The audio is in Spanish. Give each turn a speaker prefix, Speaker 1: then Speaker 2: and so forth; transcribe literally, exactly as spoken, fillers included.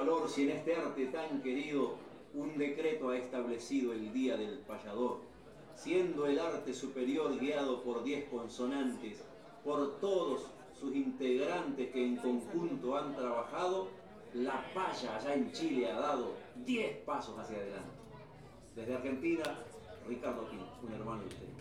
Speaker 1: valor si en este arte tan querido un decreto ha establecido el día del payador? Siendo el arte superior guiado por diez consonantes, por todos sus integrantes que en conjunto han trabajado, la paya allá en Chile ha dado diez pasos hacia adelante. Desde Argentina, Ricardo Quino, un hermano de ustedes.